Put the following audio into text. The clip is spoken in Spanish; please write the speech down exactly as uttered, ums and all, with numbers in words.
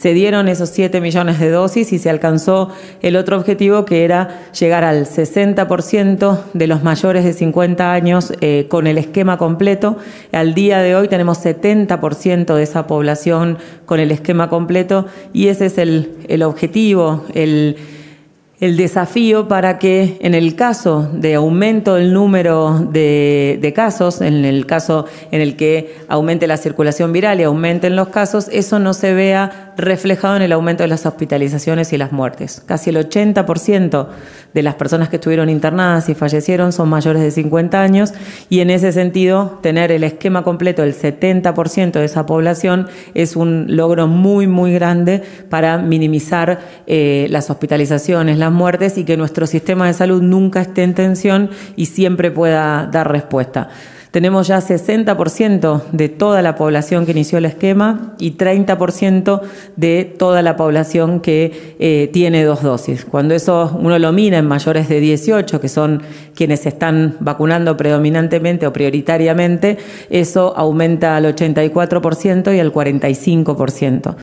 se dieron esos siete millones de dosis y se alcanzó el otro objetivo, que era llegar al sesenta por ciento de los mayores de cincuenta años eh, con el esquema completo. Al día de hoy tenemos setenta por ciento de esa población con el esquema completo y ese es el, el objetivo, el El desafío para que en el caso de aumento del número de, de casos, en el caso en el que aumente la circulación viral y aumenten los casos, eso no se vea reflejado en el aumento de las hospitalizaciones y las muertes. Casi el ochenta por ciento de las personas que estuvieron internadas y fallecieron son mayores de cincuenta años y en ese sentido tener el esquema completo del setenta por ciento de esa población es un logro muy muy grande para minimizar eh, las hospitalizaciones, las muertes y que nuestro sistema de salud nunca esté en tensión y siempre pueda dar respuesta. Tenemos ya sesenta por ciento de toda la población que inició el esquema y treinta por ciento de toda la población que eh, tiene dos dosis. Cuando eso uno lo mira en mayores de dieciocho, que son quienes se están vacunando predominantemente o prioritariamente, eso aumenta al ochenta y cuatro por ciento y al cuarenta y cinco por ciento.